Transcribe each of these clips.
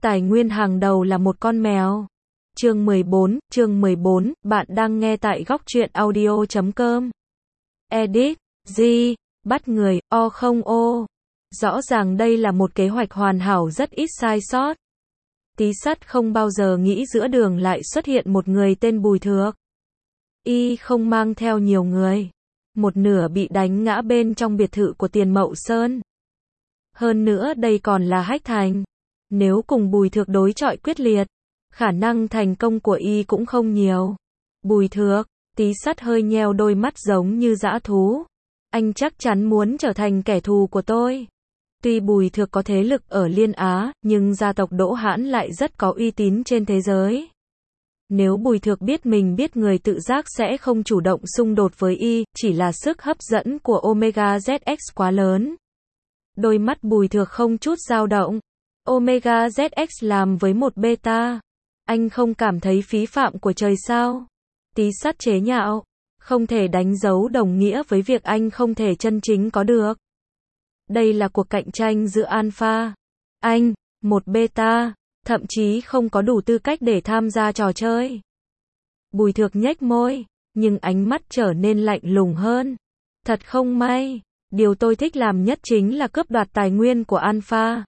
Tài nguyên hàng đầu là một con mèo. Chương 14, bạn đang nghe tại góc truyện audio.com. Edit, G, bắt người, O không O. Rõ ràng đây là một kế hoạch hoàn hảo rất ít sai sót. Tí sắt không bao giờ nghĩ giữa đường lại xuất hiện một người tên Bùi Thược. Y không mang theo nhiều người. Một nửa bị đánh ngã bên trong biệt thự của Tiền Mậu Sơn. Hơn nữa đây còn là Hách Thành. Nếu cùng Bùi Thược đối chọi quyết liệt, khả năng thành công của Y cũng không nhiều. Bùi Thược, Tí sắt hơi nheo đôi mắt giống như dã thú. Anh chắc chắn muốn trở thành kẻ thù của tôi. Tuy Bùi Thược có thế lực ở Liên Á, nhưng gia tộc Đỗ Hãn lại rất có uy tín trên thế giới. Nếu Bùi Thược biết mình biết người tự giác sẽ không chủ động xung đột với Y, chỉ là sức hấp dẫn của Omega ZX quá lớn. Đôi mắt Bùi Thược không chút dao động. Omega ZX làm với một beta. Anh không cảm thấy phí phạm của trời sao? Tí sắt chế nhạo. Không thể đánh dấu đồng nghĩa với việc anh không thể chân chính có được. Đây là cuộc cạnh tranh giữa Alpha. Anh, một beta, thậm chí không có đủ tư cách để tham gia trò chơi. Bùi Thược nhếch môi, nhưng ánh mắt trở nên lạnh lùng hơn. Thật không may, điều tôi thích làm nhất chính là cướp đoạt tài nguyên của Alpha.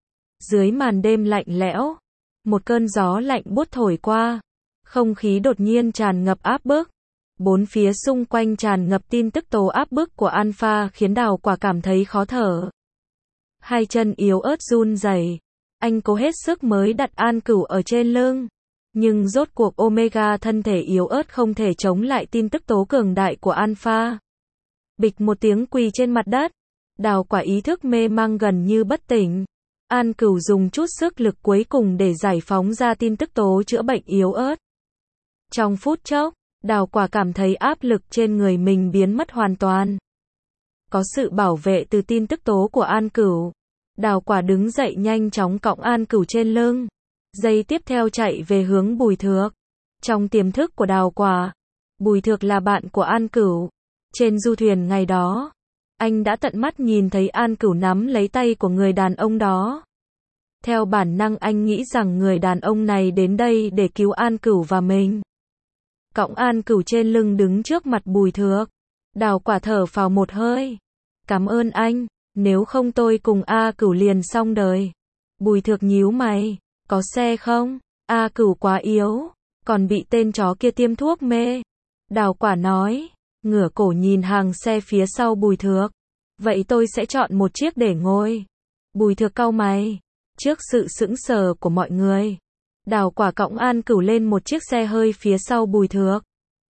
Dưới màn đêm lạnh lẽo, một cơn gió lạnh buốt thổi qua, không khí đột nhiên tràn ngập áp bức. Bốn phía xung quanh tràn ngập tin tức tố áp bức của Alpha khiến Đào Quả cảm thấy khó thở. Hai chân yếu ớt run rẩy. Anh cố hết sức mới đặt An Cửu ở trên lưng. Nhưng rốt cuộc Omega thân thể yếu ớt không thể chống lại tin tức tố cường đại của Alpha. Bịch một tiếng quỳ trên mặt đất. Đào Quả ý thức mê mang gần như bất tỉnh. An Cửu dùng chút sức lực cuối cùng để giải phóng ra tin tức tố chữa bệnh yếu ớt. Trong phút chốc, Đào Quả cảm thấy áp lực trên người mình biến mất hoàn toàn. Có sự bảo vệ từ tin tức tố của An Cửu. Đào Quả đứng dậy nhanh chóng cõng An Cửu trên lưng. Giây tiếp theo chạy về hướng Bùi Thược. Trong tiềm thức của Đào Quả, Bùi Thược là bạn của An Cửu. Trên du thuyền ngày đó, anh đã tận mắt nhìn thấy An Cửu nắm lấy tay của người đàn ông đó. Theo bản năng anh nghĩ rằng người đàn ông này đến đây để cứu An Cửu và mình. Cõng An Cửu trên lưng đứng trước mặt Bùi Thược. Đào Quả thở phào một hơi. Cảm ơn anh, nếu không tôi cùng A Cửu liền xong đời. Bùi Thược nhíu mày, có xe không? A Cửu quá yếu, còn bị tên chó kia tiêm thuốc mê. Đào Quả nói, ngửa cổ nhìn hàng xe phía sau Bùi Thược. Vậy tôi sẽ chọn một chiếc để ngồi. Bùi Thược cau mày. Trước sự sững sờ của mọi người, Đào Quả cõng An Cửu lên một chiếc xe hơi phía sau Bùi Thược.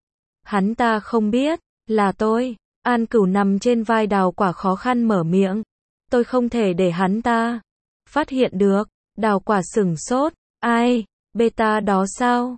Hắn ta không biết, là tôi. An Cửu nằm trên vai Đào Quả khó khăn mở miệng. Tôi không thể để hắn ta phát hiện được. Đào Quả sửng sốt. Ai? Beta đó sao?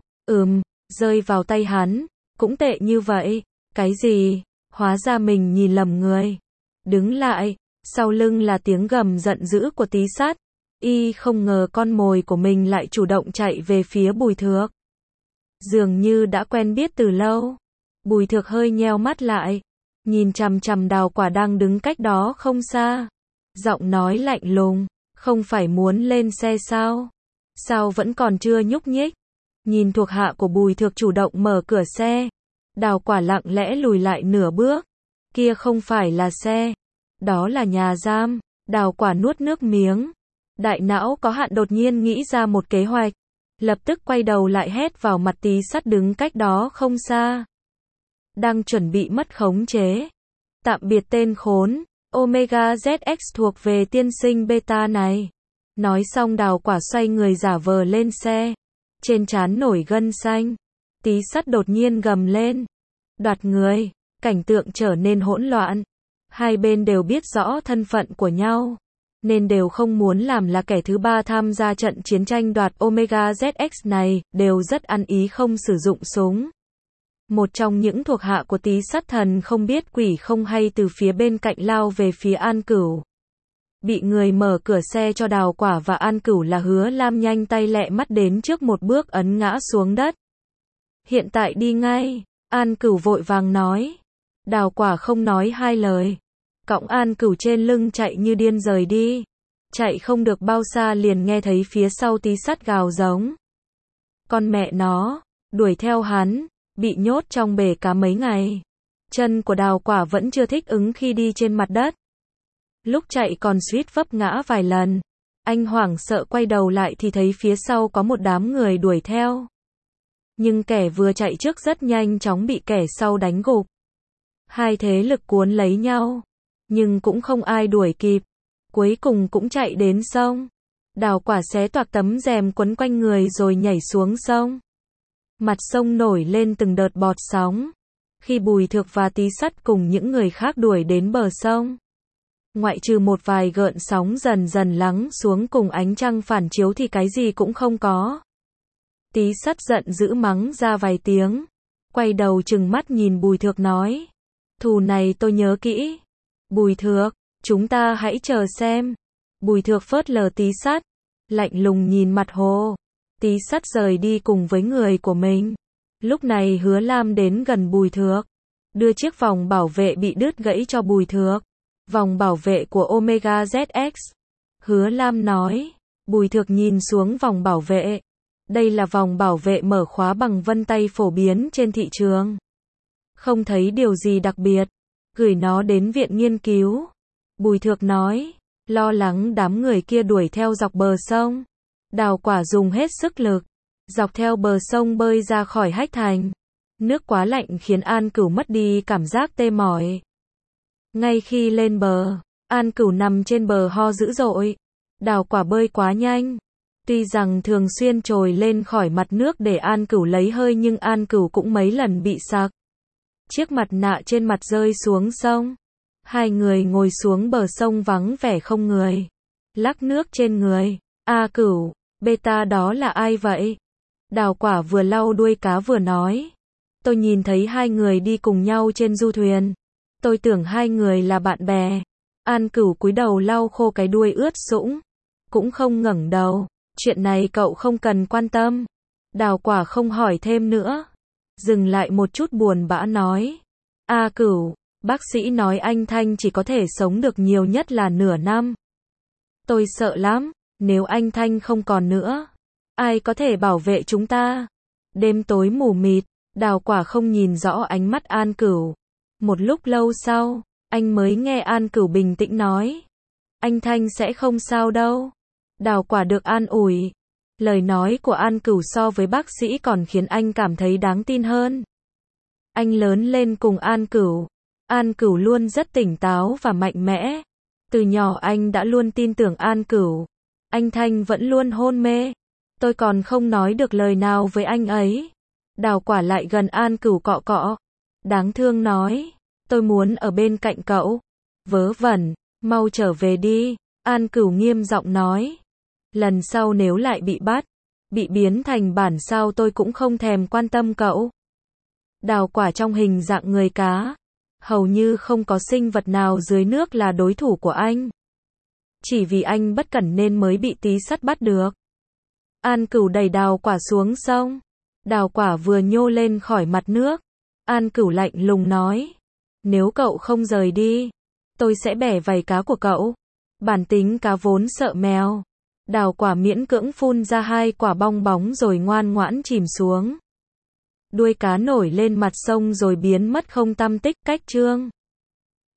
Rơi vào tay hắn. Cũng tệ như vậy. Cái gì? Hóa ra mình nhìn lầm người. Đứng lại. Sau lưng là tiếng gầm giận dữ của Tí sắt. Y không ngờ con mồi của mình lại chủ động chạy về phía Bùi Thược. Dường như đã quen biết từ lâu. Bùi Thược hơi nheo mắt lại. Nhìn chằm chằm Đào Quả đang đứng cách đó không xa. Giọng nói lạnh lùng. Không phải muốn lên xe sao? Sao vẫn còn chưa nhúc nhích? Nhìn thuộc hạ của Bùi Thược chủ động mở cửa xe. Đào Quả lặng lẽ lùi lại nửa bước. Kia không phải là xe. Đó là nhà giam. Đào Quả nuốt nước miếng. Đại não có hạn đột nhiên nghĩ ra một kế hoạch. Lập tức quay đầu lại hét vào mặt Tí sắt đứng cách đó không xa. Đang chuẩn bị mất khống chế. Tạm biệt tên khốn. Omega ZX thuộc về tiên sinh beta này. Nói xong Đào Quả xoay người giả vờ lên xe. Trên trán nổi gân xanh. Tí sắt đột nhiên gầm lên. Đoạt người. Cảnh tượng trở nên hỗn loạn. Hai bên đều biết rõ thân phận của nhau. Nên đều không muốn làm là kẻ thứ ba tham gia trận chiến tranh đoạt Omega ZX này, đều rất ăn ý không sử dụng súng. Một trong những thuộc hạ của Tí sắt thần không biết quỷ không hay từ phía bên cạnh lao về phía An Cửu. Bị người mở cửa xe cho Đào Quả và An Cửu là Hứa Lam nhanh tay lẹ mắt đến trước một bước ấn ngã xuống đất. Hiện tại đi ngay, An Cửu vội vàng nói. Đào Quả không nói hai lời. Cõng An Cửu trên lưng chạy như điên rời đi. Chạy không được bao xa liền nghe thấy phía sau Tí Sắt gào giống. Con mẹ nó, đuổi theo hắn, bị nhốt trong bể cá mấy ngày. Chân của Đào Quả vẫn chưa thích ứng khi đi trên mặt đất. Lúc chạy còn suýt vấp ngã vài lần. Anh hoảng sợ quay đầu lại thì thấy phía sau có một đám người đuổi theo. Nhưng kẻ vừa chạy trước rất nhanh chóng bị kẻ sau đánh gục. Hai thế lực cuốn lấy nhau, nhưng cũng không ai đuổi kịp. Cuối cùng cũng chạy đến sông. Đào Quả xé toạc tấm rèm quấn quanh người rồi nhảy xuống sông. Mặt sông nổi lên từng đợt bọt sóng. Khi Bùi Thược và Tí Sắt cùng những người khác đuổi đến bờ sông, ngoại trừ một vài gợn sóng dần dần lắng xuống cùng ánh trăng phản chiếu thì cái gì cũng không có. Tí Sắt giận dữ mắng ra vài tiếng, quay đầu trừng mắt nhìn Bùi Thược nói, thù này tôi nhớ kỹ. Bùi Thược, chúng ta hãy chờ xem. Bùi Thược phớt lờ Tí Sắt, lạnh lùng nhìn mặt hồ. Tí Sắt rời đi cùng với người của mình. Lúc này Hứa Lam đến gần Bùi Thược, đưa chiếc vòng bảo vệ bị đứt gãy cho Bùi Thược. Vòng bảo vệ của Omega ZX. Hứa Lam nói. Bùi Thược nhìn xuống vòng bảo vệ. Đây là vòng bảo vệ mở khóa bằng vân tay phổ biến trên thị trường. Không thấy điều gì đặc biệt. Gửi nó đến viện nghiên cứu. Bùi Thược nói. Lo lắng đám người kia đuổi theo dọc bờ sông. Đào Quả dùng hết sức lực. Dọc theo bờ sông bơi ra khỏi Hách Thành. Nước quá lạnh khiến An Cửu mất đi cảm giác tê mỏi. Ngay khi lên bờ, An Cửu nằm trên bờ ho dữ dội. Đào Quả bơi quá nhanh. Tuy rằng thường xuyên trồi lên khỏi mặt nước để An Cửu lấy hơi nhưng An Cửu cũng mấy lần bị sặc. Chiếc mặt nạ trên mặt rơi xuống sông. Hai người ngồi xuống bờ sông vắng vẻ không người. Lắc nước trên người. A Cửu, beta đó là ai vậy? Đào Quả vừa lau đuôi cá vừa nói. Tôi nhìn thấy hai người đi cùng nhau trên du thuyền. Tôi tưởng hai người là bạn bè. An Cửu cúi đầu lau khô cái đuôi ướt sũng. Cũng không ngẩng đầu. Chuyện này cậu không cần quan tâm. Đào Quả không hỏi thêm nữa. Dừng lại một chút buồn bã nói. A Cửu, bác sĩ nói anh Thanh chỉ có thể sống được nhiều nhất là nửa năm. Tôi sợ lắm. Nếu anh Thanh không còn nữa, ai có thể bảo vệ chúng ta? Đêm tối mù mịt, Đào Quả không nhìn rõ ánh mắt An Cửu. Một lúc lâu sau, anh mới nghe An Cửu bình tĩnh nói. Anh Thanh sẽ không sao đâu. Đào Quả được an ủi. Lời nói của An Cửu so với bác sĩ còn khiến anh cảm thấy đáng tin hơn. Anh lớn lên cùng An Cửu. An Cửu luôn rất tỉnh táo và mạnh mẽ. Từ nhỏ anh đã luôn tin tưởng An Cửu. Anh Thanh vẫn luôn hôn mê. Tôi còn không nói được lời nào với anh ấy. Đào Quả lại gần An Cửu cọ cọ. Đáng thương nói. Tôi muốn ở bên cạnh cậu. Vớ vẩn, mau trở về đi. An Cửu nghiêm giọng nói. Lần sau nếu lại bị bắt, bị biến thành bản sao tôi cũng không thèm quan tâm cậu. Đào Quả trong hình dạng người cá. Hầu như không có sinh vật nào dưới nước là đối thủ của anh. Chỉ vì anh bất cẩn nên mới bị Tí Sắt bắt được. An Cửu đẩy Đào Quả xuống sông. Đào Quả vừa nhô lên khỏi mặt nước. An Cửu lạnh lùng nói. Nếu cậu không rời đi, tôi sẽ bẻ vảy cá của cậu. Bản tính cá vốn sợ mèo. Đào Quả miễn cưỡng phun ra 2 quả bong bóng rồi ngoan ngoãn chìm xuống. Đuôi cá nổi lên mặt sông rồi biến mất không tăm tích. Cách chương